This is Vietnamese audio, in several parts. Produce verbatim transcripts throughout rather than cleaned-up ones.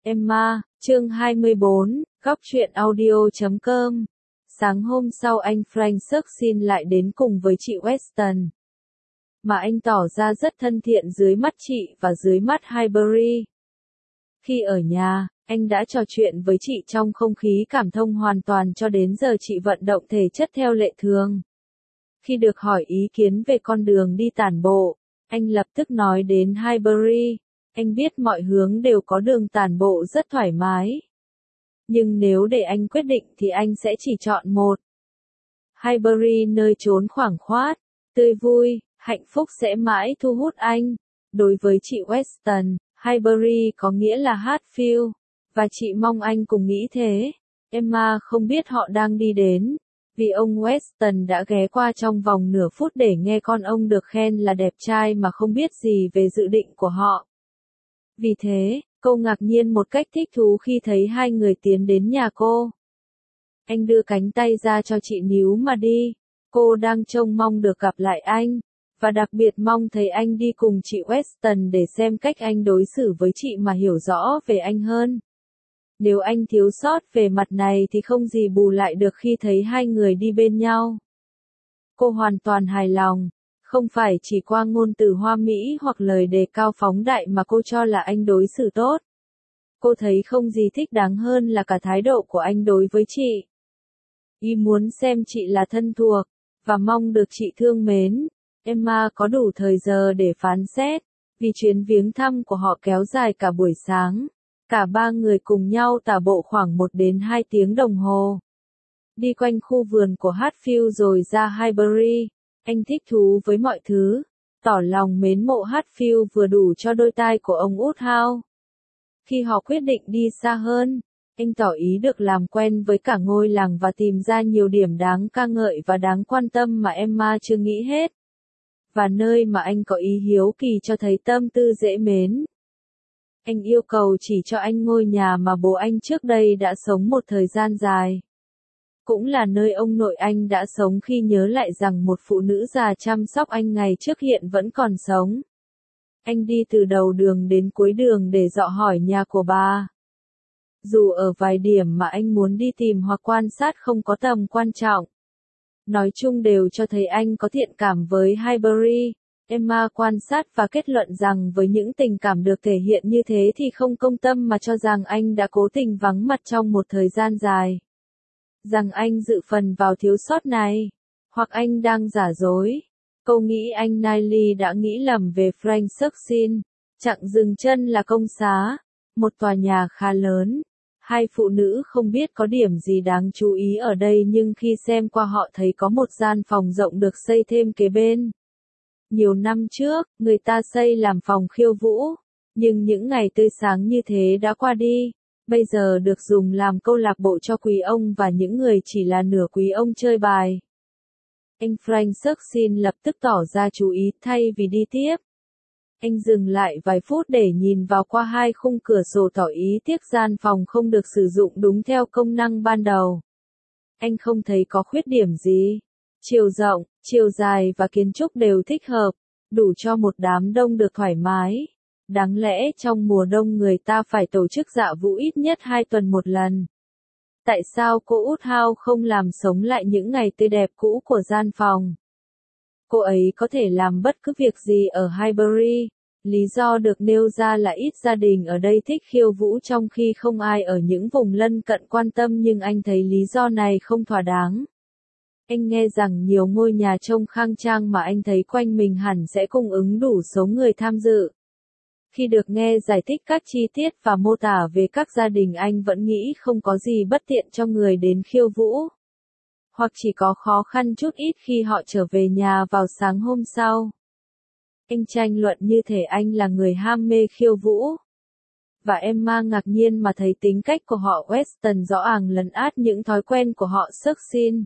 Emma, chương hai mươi bốn, góc truyện audio chấm com. Sáng hôm sau anh Frank Sucksin lại đến cùng với chị Weston. Mà anh tỏ ra rất thân thiện dưới mắt chị và dưới mắt Highbury. Khi ở nhà, anh đã trò chuyện với chị trong không khí cảm thông hoàn toàn cho đến giờ chị vận động thể chất theo lệ thường. Khi được hỏi ý kiến về con đường đi tản bộ, anh lập tức nói đến Highbury. Anh biết mọi hướng đều có đường tản bộ rất thoải mái. Nhưng nếu để anh quyết định thì anh sẽ chỉ chọn một. Highbury, nơi trốn khoảng khoát, tươi vui, hạnh phúc sẽ mãi thu hút anh. Đối với chị Weston, Highbury có nghĩa là Hatfield, và chị mong anh cùng nghĩ thế. Emma không biết họ đang đi đến, vì ông Weston đã ghé qua trong vòng nửa phút để nghe con ông được khen là đẹp trai mà không biết gì về dự định của họ. Vì thế, cô ngạc nhiên một cách thích thú khi thấy hai người tiến đến nhà cô. Anh đưa cánh tay ra cho chị níu mà đi. Cô đang trông mong được gặp lại anh, và đặc biệt mong thấy anh đi cùng chị Weston để xem cách anh đối xử với chị mà hiểu rõ về anh hơn. Nếu anh thiếu sót về mặt này thì không gì bù lại được khi thấy hai người đi bên nhau. Cô hoàn toàn hài lòng. Không phải chỉ qua ngôn từ hoa mỹ hoặc lời đề cao phóng đại mà cô cho là anh đối xử tốt. Cô thấy không gì thích đáng hơn là cả thái độ của anh đối với chị. Y muốn xem chị là thân thuộc, và mong được chị thương mến. Emma có đủ thời giờ để phán xét, vì chuyến viếng thăm của họ kéo dài cả buổi sáng. Cả ba người cùng nhau tả bộ khoảng một đến hai tiếng đồng hồ. Đi quanh khu vườn của Hatfield rồi ra Highbury. Anh thích thú với mọi thứ, tỏ lòng mến mộ Hatfield vừa đủ cho đôi tai của ông Woodhouse. Khi họ quyết định đi xa hơn, anh tỏ ý được làm quen với cả ngôi làng và tìm ra nhiều điểm đáng ca ngợi và đáng quan tâm mà Emma chưa nghĩ hết. Và nơi mà anh có ý hiếu kỳ cho thấy tâm tư dễ mến. Anh yêu cầu chỉ cho anh ngôi nhà mà bố anh trước đây đã sống một thời gian dài. Cũng là nơi ông nội anh đã sống khi nhớ lại rằng một phụ nữ già chăm sóc anh ngày trước hiện vẫn còn sống. Anh đi từ đầu đường đến cuối đường để dò hỏi nhà của bà. Dù ở vài điểm mà anh muốn đi tìm hoặc quan sát không có tầm quan trọng. Nói chung đều cho thấy anh có thiện cảm với Highbury. Emma quan sát và kết luận rằng với những tình cảm được thể hiện như thế thì không công tâm mà cho rằng anh đã cố tình vắng mặt trong một thời gian dài. Rằng anh dự phần vào thiếu sót này, hoặc anh đang giả dối. Cô nghĩ anh Knightley đã nghĩ lầm về Frank Sucksin. Chặng dừng chân là công xá, một tòa nhà khá lớn. Hai phụ nữ không biết có điểm gì đáng chú ý ở đây nhưng khi xem qua họ thấy có một gian phòng rộng được xây thêm kế bên. Nhiều năm trước, người ta xây làm phòng khiêu vũ, nhưng những ngày tươi sáng như thế đã qua đi. Bây giờ được dùng làm câu lạc bộ cho quý ông và những người chỉ là nửa quý ông chơi bài. Anh Frank Sucksin lập tức tỏ ra chú ý thay vì đi tiếp. Anh dừng lại vài phút để nhìn vào qua hai khung cửa sổ tỏ ý tiếc gian phòng không được sử dụng đúng theo công năng ban đầu. Anh không thấy có khuyết điểm gì. Chiều rộng, chiều dài và kiến trúc đều thích hợp, đủ cho một đám đông được thoải mái. Đáng lẽ trong mùa đông người ta phải tổ chức dạ vũ ít nhất hai tuần một lần. Tại sao cô Woodhouse không làm sống lại những ngày tươi đẹp cũ của gian phòng? Cô ấy có thể làm bất cứ việc gì ở Highbury. Lý do được nêu ra là ít gia đình ở đây thích khiêu vũ trong khi không ai ở những vùng lân cận quan tâm nhưng anh thấy lý do này không thỏa đáng. Anh nghe rằng nhiều ngôi nhà trông khang trang mà anh thấy quanh mình hẳn sẽ cung ứng đủ số người tham dự. Khi được nghe giải thích các chi tiết và mô tả về các gia đình anh vẫn nghĩ không có gì bất tiện cho người đến khiêu vũ. Hoặc chỉ có khó khăn chút ít khi họ trở về nhà vào sáng hôm sau. Anh tranh luận như thể anh là người ham mê khiêu vũ. Và Emma ngạc nhiên mà thấy tính cách của họ Weston rõ ràng lấn át những thói quen của họ Sucksin.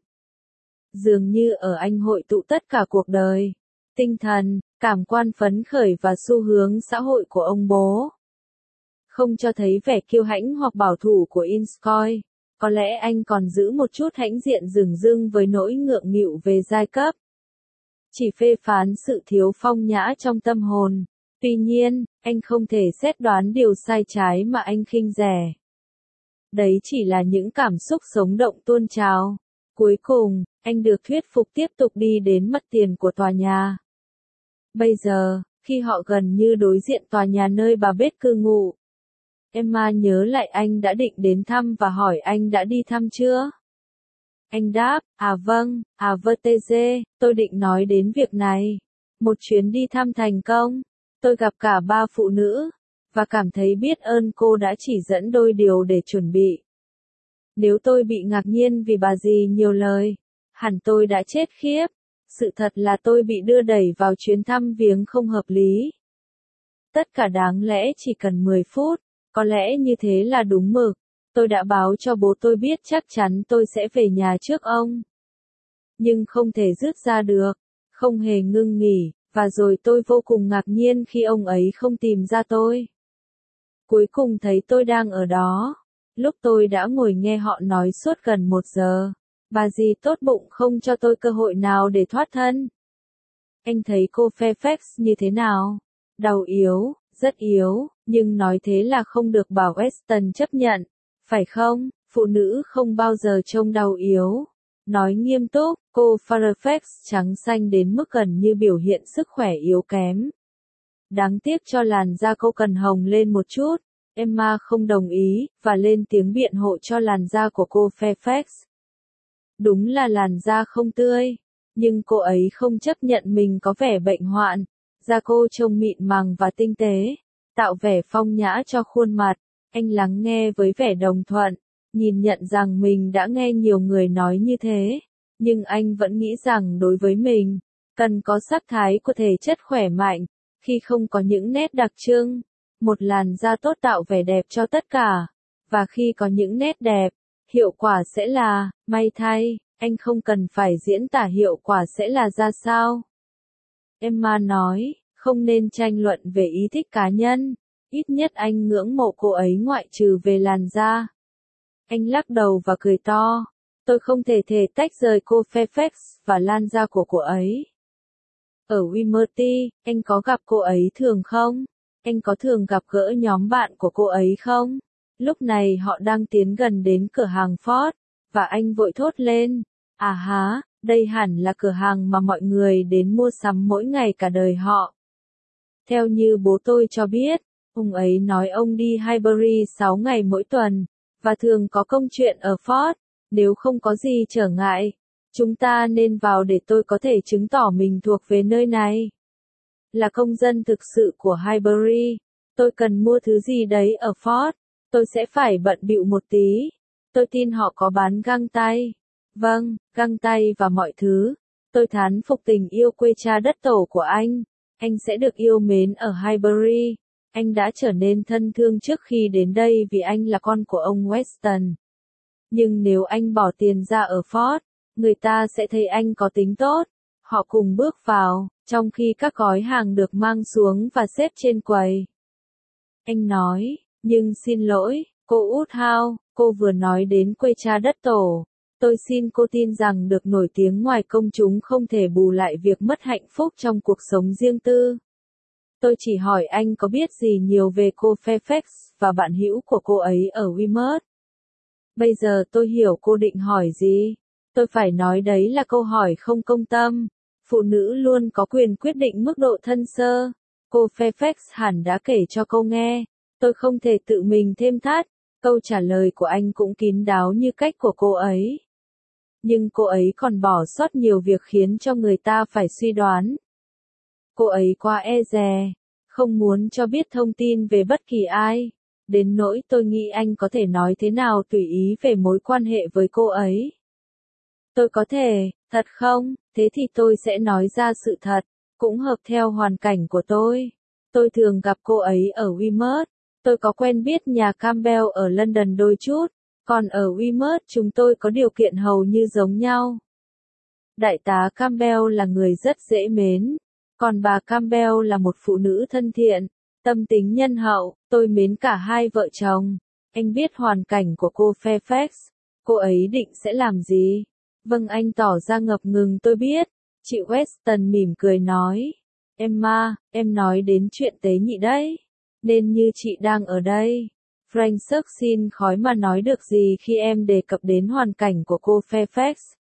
Dường như ở anh hội tụ tất cả cuộc đời, tinh thần, cảm quan phấn khởi và xu hướng xã hội của ông bố. Không cho thấy vẻ kiêu hãnh hoặc bảo thủ của Inscoy, có lẽ anh còn giữ một chút hãnh diện dửng dưng với nỗi ngượng nghịu về giai cấp. Chỉ phê phán sự thiếu phong nhã trong tâm hồn, Tuy nhiên, anh không thể xét đoán điều sai trái mà anh khinh rẻ. Đấy chỉ là những cảm xúc sống động tuôn trào. Cuối cùng, anh được thuyết phục tiếp tục đi đến mặt tiền của tòa nhà. Bây giờ, khi họ gần như đối diện tòa nhà nơi bà Beth cư ngụ, Emma nhớ lại anh đã định đến thăm và hỏi anh đã đi thăm chưa? Anh đáp, à vâng, à vâng tê dê, tôi định nói đến việc này. Một chuyến đi thăm thành công, tôi gặp cả ba phụ nữ, và cảm thấy biết ơn cô đã chỉ dẫn đôi điều để chuẩn bị. Nếu tôi bị ngạc nhiên vì bà dì nhiều lời, hẳn tôi đã chết khiếp. Sự thật là tôi bị đưa đẩy vào chuyến thăm viếng không hợp lý. Tất cả đáng lẽ chỉ cần mười phút, có lẽ như thế là đúng mực. Tôi đã báo cho bố tôi biết chắc chắn tôi sẽ về nhà trước ông. Nhưng không thể dứt ra được, không hề ngưng nghỉ, và rồi tôi vô cùng ngạc nhiên khi ông ấy không tìm ra tôi. Cuối cùng thấy tôi đang ở đó. Lúc tôi đã ngồi nghe họ nói suốt gần một giờ, bà dì tốt bụng không cho tôi cơ hội nào để thoát thân. Anh thấy cô Fairfax như thế nào? Đau yếu, rất yếu, nhưng nói thế là không được bảo Weston chấp nhận, phải không? Phụ nữ không bao giờ trông đau yếu. Nói nghiêm túc, cô Fairfax trắng xanh đến mức gần như biểu hiện sức khỏe yếu kém. Đáng tiếc cho làn da cô cần hồng lên một chút. Emma không đồng ý, và lên tiếng biện hộ cho làn da của cô Fairfax. Đúng là làn da không tươi, nhưng cô ấy không chấp nhận mình có vẻ bệnh hoạn. Da cô trông mịn màng và tinh tế, tạo vẻ phong nhã cho khuôn mặt. Anh lắng nghe với vẻ đồng thuận, nhìn nhận rằng mình đã nghe nhiều người nói như thế, nhưng anh vẫn nghĩ rằng đối với mình, cần có sắc thái của thể chất khỏe mạnh, khi không có những nét đặc trưng. Một làn da tốt tạo vẻ đẹp cho tất cả, và khi có những nét đẹp, hiệu quả sẽ là, may thay, anh không cần phải diễn tả hiệu quả sẽ là ra sao. Emma nói, không nên tranh luận về ý thích cá nhân, ít nhất anh ngưỡng mộ cô ấy ngoại trừ về làn da. Anh lắc đầu và cười to, tôi không thể thể tách rời cô Fairfax và làn da của cô ấy. Ở Wimerty, anh có gặp cô ấy thường không? Anh có thường gặp gỡ nhóm bạn của cô ấy không? Lúc này họ đang tiến gần đến cửa hàng Ford, và anh vội thốt lên, à há, đây hẳn là cửa hàng mà mọi người đến mua sắm mỗi ngày cả đời họ. Theo như bố tôi cho biết, ông ấy nói ông đi Highbury sáu ngày mỗi tuần, và thường có công chuyện ở Ford. Nếu không có gì trở ngại, chúng ta nên vào để tôi có thể chứng tỏ mình thuộc về nơi này. Là công dân thực sự của Highbury, tôi cần mua thứ gì đấy ở Ford, tôi sẽ phải bận bịu một tí. Tôi tin họ có bán găng tay. Vâng, găng tay và mọi thứ. Tôi thán phục tình yêu quê cha đất tổ của anh. Anh sẽ được yêu mến ở Highbury. Anh đã trở nên thân thương trước khi đến đây vì anh là con của ông Weston. Nhưng nếu anh bỏ tiền ra ở Ford, người ta sẽ thấy anh có tính tốt. Họ cùng bước vào, trong khi các gói hàng được mang xuống và xếp trên quầy. Anh nói, nhưng xin lỗi, cô Woodhouse, cô vừa nói đến quê cha đất tổ. Tôi xin cô tin rằng được nổi tiếng ngoài công chúng không thể bù lại việc mất hạnh phúc trong cuộc sống riêng tư. Tôi chỉ hỏi anh có biết gì nhiều về cô Fairfax và bạn hữu của cô ấy ở Weymouth. Bây giờ tôi hiểu cô định hỏi gì. Tôi phải nói đấy là câu hỏi không công tâm. Phụ nữ luôn có quyền quyết định mức độ thân sơ. Cô Fairfax hẳn đã kể cho cô nghe. Tôi không thể tự mình thêm thắt. Câu trả lời của anh cũng kín đáo như cách của cô ấy. Nhưng cô ấy còn bỏ sót nhiều việc khiến cho người ta phải suy đoán. Cô ấy quá e dè, không muốn cho biết thông tin về bất kỳ ai. Đến nỗi tôi nghĩ anh có thể nói thế nào tùy ý về mối quan hệ với cô ấy. Tôi có thể, thật không? Thế thì tôi sẽ nói ra sự thật, cũng hợp theo hoàn cảnh của tôi. Tôi thường gặp cô ấy ở Weymouth. Tôi có quen biết nhà Campbell ở London đôi chút, còn ở Weymouth chúng tôi có điều kiện hầu như giống nhau. Đại tá Campbell là người rất dễ mến, còn bà Campbell là một phụ nữ thân thiện, tâm tính nhân hậu. Tôi mến cả hai vợ chồng. Anh biết hoàn cảnh của cô Fairfax. Cô ấy định sẽ làm gì? Vâng, anh tỏ ra ngập ngừng. Tôi biết. Chị Weston mỉm cười nói. Emma, em nói đến chuyện tế nhị đấy. Nên như chị đang ở đây. Frank sốc xin khói mà nói được gì khi em đề cập đến hoàn cảnh của cô Fairfax.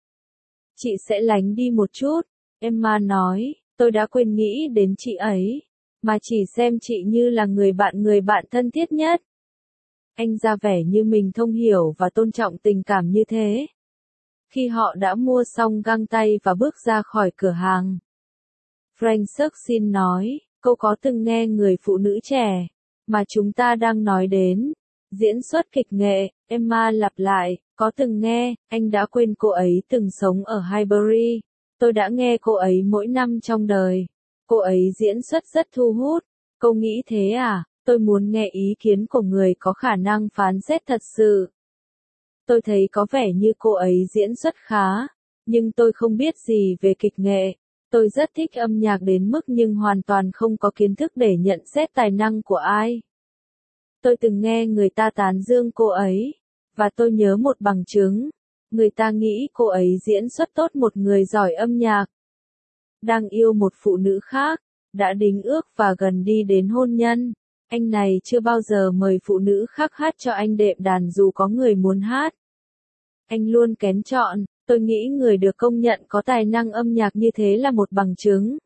Chị sẽ lánh đi một chút. Emma nói, tôi đã quên nghĩ đến chị ấy. Mà chỉ xem chị như là người bạn người bạn thân thiết nhất. Anh ra vẻ như mình thông hiểu và tôn trọng tình cảm như thế. Khi họ đã mua xong găng tay và bước ra khỏi cửa hàng. Frank sốc xin nói, cô có từng nghe người phụ nữ trẻ mà chúng ta đang nói đến diễn xuất kịch nghệ. Emma lặp lại, có từng nghe, anh đã quên cô ấy từng sống ở Highbury. Tôi đã nghe cô ấy mỗi năm trong đời. Cô ấy diễn xuất rất thu hút. Cô nghĩ thế à? Tôi muốn nghe ý kiến của người có khả năng phán xét thật sự. Tôi thấy có vẻ như cô ấy diễn xuất khá, nhưng tôi không biết gì về kịch nghệ. Tôi rất thích âm nhạc đến mức nhưng hoàn toàn không có kiến thức để nhận xét tài năng của ai. Tôi từng nghe người ta tán dương cô ấy, và tôi nhớ một bằng chứng. Người ta nghĩ cô ấy diễn xuất tốt, một người giỏi âm nhạc. Đang yêu một phụ nữ khác, đã đính ước và gần đi đến hôn nhân. Anh này chưa bao giờ mời phụ nữ khác hát cho anh đệm đàn dù có người muốn hát. Anh luôn kén chọn. Tôi nghĩ người được công nhận có tài năng âm nhạc như thế là một bằng chứng.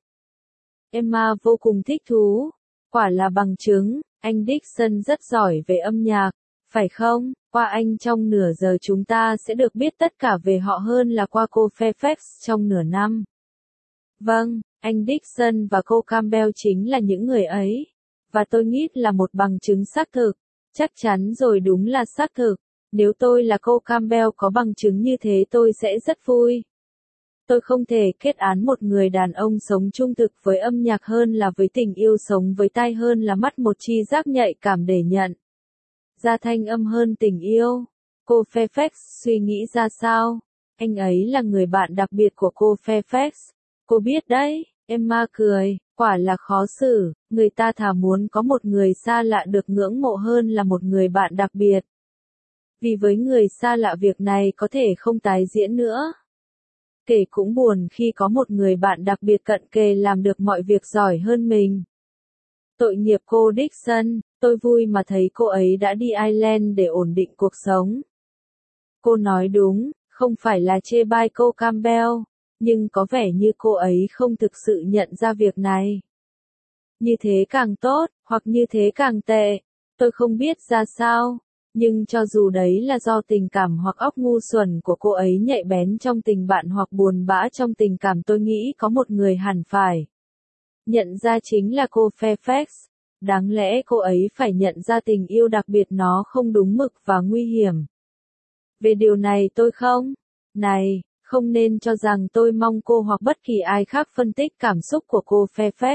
Emma vô cùng thích thú. Quả là bằng chứng, anh Dixon rất giỏi về âm nhạc, phải không? Qua anh trong nửa giờ chúng ta sẽ được biết tất cả về họ hơn là qua cô Fairfax trong nửa năm. Vâng, anh Dixon và cô Campbell chính là những người ấy. Và tôi nghĩ là một bằng chứng xác thực. Chắc chắn rồi, đúng là xác thực. Nếu tôi là cô Campbell có bằng chứng như thế tôi sẽ rất vui. Tôi không thể kết án một người đàn ông sống trung thực với âm nhạc hơn là với tình yêu, sống với tai hơn là mắt, một tri giác nhạy cảm để nhận ra thanh âm hơn tình yêu. Cô Fairfax suy nghĩ ra sao? Anh ấy là người bạn đặc biệt của cô Fairfax. Cô biết đấy, Emma cười, quả là khó xử, người ta thà muốn có một người xa lạ được ngưỡng mộ hơn là một người bạn đặc biệt. Vì với người xa lạ việc này có thể không tái diễn nữa. Kể cũng buồn khi có một người bạn đặc biệt cận kề làm được mọi việc giỏi hơn mình. Tội nghiệp cô Dixon, tôi vui mà thấy cô ấy đã đi Ireland để ổn định cuộc sống. Cô nói đúng, không phải là chê bai cô Campbell, nhưng có vẻ như cô ấy không thực sự nhận ra việc này. Như thế càng tốt, hoặc như thế càng tệ, tôi không biết ra sao. Nhưng cho dù đấy là do tình cảm hoặc óc ngu xuẩn của cô ấy nhạy bén trong tình bạn hoặc buồn bã trong tình cảm, tôi nghĩ có một người hẳn phải nhận ra, chính là cô Fairfax. Đáng lẽ cô ấy phải nhận ra tình yêu đặc biệt nó không đúng mực và nguy hiểm. Về điều này tôi không, này, không nên cho rằng tôi mong cô hoặc bất kỳ ai khác phân tích cảm xúc của cô Fairfax.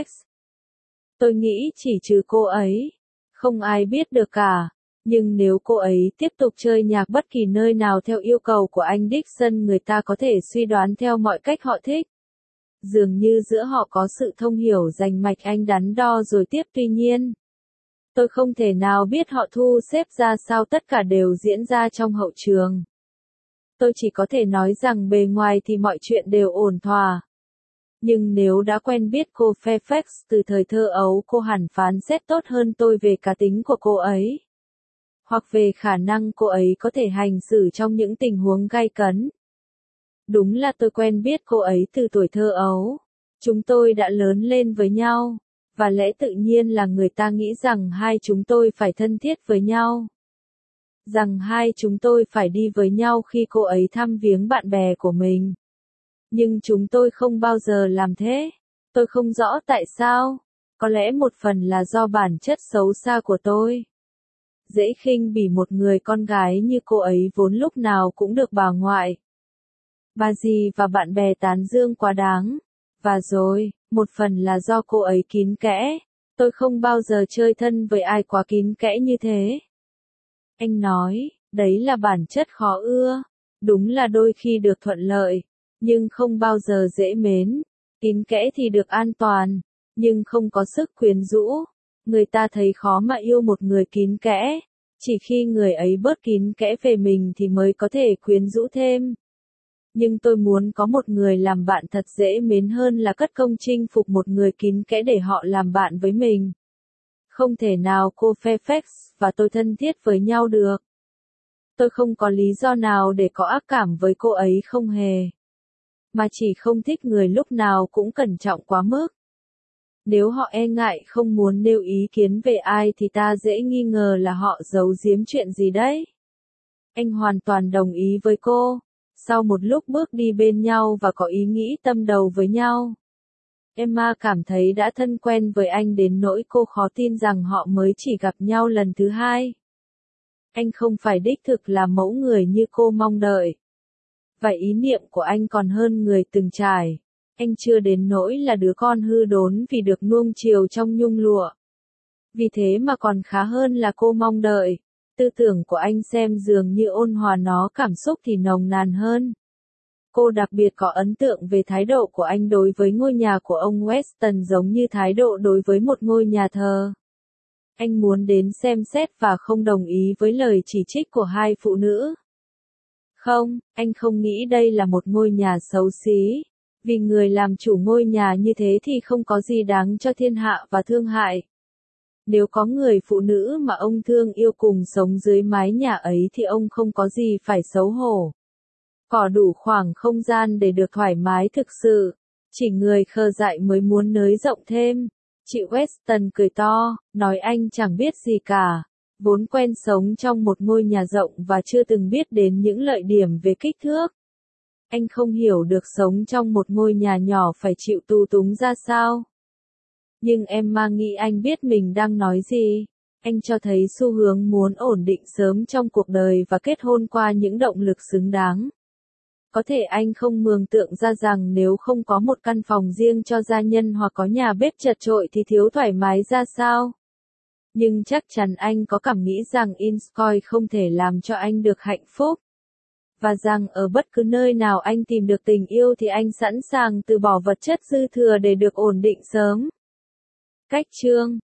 Tôi nghĩ chỉ trừ cô ấy, không ai biết được cả. Nhưng nếu cô ấy tiếp tục chơi nhạc bất kỳ nơi nào theo yêu cầu của anh Dixon, người ta có thể suy đoán theo mọi cách họ thích. Dường như giữa họ có sự thông hiểu rành mạch, anh đắn đo rồi tiếp. Tuy nhiên, tôi không thể nào biết họ thu xếp ra sao, tất cả đều diễn ra trong hậu trường. Tôi chỉ có thể nói rằng bề ngoài thì mọi chuyện đều ổn thỏa. Nhưng nếu đã quen biết cô Fairfax từ thời thơ ấu, cô hẳn phán xét tốt hơn tôi về cá tính của cô ấy. Hoặc về khả năng cô ấy có thể hành xử trong những tình huống gay cấn. Đúng là tôi quen biết cô ấy từ tuổi thơ ấu. Chúng tôi đã lớn lên với nhau, và lẽ tự nhiên là người ta nghĩ rằng hai chúng tôi phải thân thiết với nhau. Rằng hai chúng tôi phải đi với nhau khi cô ấy thăm viếng bạn bè của mình. Nhưng chúng tôi không bao giờ làm thế. Tôi không rõ tại sao. Có lẽ một phần là do bản chất xấu xa của tôi. Dễ khinh bỉ một người con gái như cô ấy vốn lúc nào cũng được bà ngoại, bà dì và bạn bè tán dương quá đáng. Và rồi, một phần là do cô ấy kín kẽ. Tôi không bao giờ chơi thân với ai quá kín kẽ như thế. Anh nói, đấy là bản chất khó ưa. Đúng là đôi khi được thuận lợi, nhưng không bao giờ dễ mến. Kín kẽ thì được an toàn, nhưng không có sức quyến rũ. Người ta thấy khó mà yêu một người kín kẽ. Chỉ khi người ấy bớt kín kẽ về mình thì mới có thể quyến rũ thêm. Nhưng tôi muốn có một người làm bạn thật dễ mến hơn là cất công chinh phục một người kín kẽ để họ làm bạn với mình. Không thể nào cô Fairfax và tôi thân thiết với nhau được. Tôi không có lý do nào để có ác cảm với cô ấy không hề. Mà chỉ không thích người lúc nào cũng cẩn trọng quá mức. Nếu họ e ngại không muốn nêu ý kiến về ai thì ta dễ nghi ngờ là họ giấu giếm chuyện gì đấy. Anh hoàn toàn đồng ý với cô. Sau một lúc bước đi bên nhau và có ý nghĩ tâm đầu với nhau, Emma cảm thấy đã thân quen với anh đến nỗi cô khó tin rằng họ mới chỉ gặp nhau lần thứ hai. Anh không phải đích thực là mẫu người như cô mong đợi. Và ý niệm của anh còn hơn người từng trải. Anh chưa đến nỗi là đứa con hư đốn vì được nuông chiều trong nhung lụa. Vì thế mà còn khá hơn là cô mong đợi. Tư tưởng của anh xem dường như ôn hòa nó, cảm xúc thì nồng nàn hơn. Cô đặc biệt có ấn tượng về thái độ của anh đối với ngôi nhà của ông Weston giống như thái độ đối với một ngôi nhà thờ. Anh muốn đến xem xét và không đồng ý với lời chỉ trích của hai phụ nữ. Không, anh không nghĩ đây là một ngôi nhà xấu xí. Vì người làm chủ ngôi nhà như thế thì không có gì đáng cho thiên hạ và thương hại. Nếu có người phụ nữ mà ông thương yêu cùng sống dưới mái nhà ấy thì ông không có gì phải xấu hổ. Có đủ khoảng không gian để được thoải mái thực sự. Chỉ người khờ dại mới muốn nới rộng thêm. Chị Weston cười to, nói anh chẳng biết gì cả. Vốn quen sống trong một ngôi nhà rộng và chưa từng biết đến những lợi điểm về kích thước. Anh không hiểu được sống trong một ngôi nhà nhỏ phải chịu tù túng ra sao. Nhưng Emma nghĩ anh biết mình đang nói gì. Anh cho thấy xu hướng muốn ổn định sớm trong cuộc đời và kết hôn qua những động lực xứng đáng. Có thể anh không mường tượng ra rằng nếu không có một căn phòng riêng cho gia nhân hoặc có nhà bếp chật chội thì thiếu thoải mái ra sao. Nhưng chắc chắn anh có cảm nghĩ rằng Innscoy không thể làm cho anh được hạnh phúc. Và rằng ở bất cứ nơi nào anh tìm được tình yêu thì anh sẵn sàng từ bỏ vật chất dư thừa để được ổn định sớm. Cách chương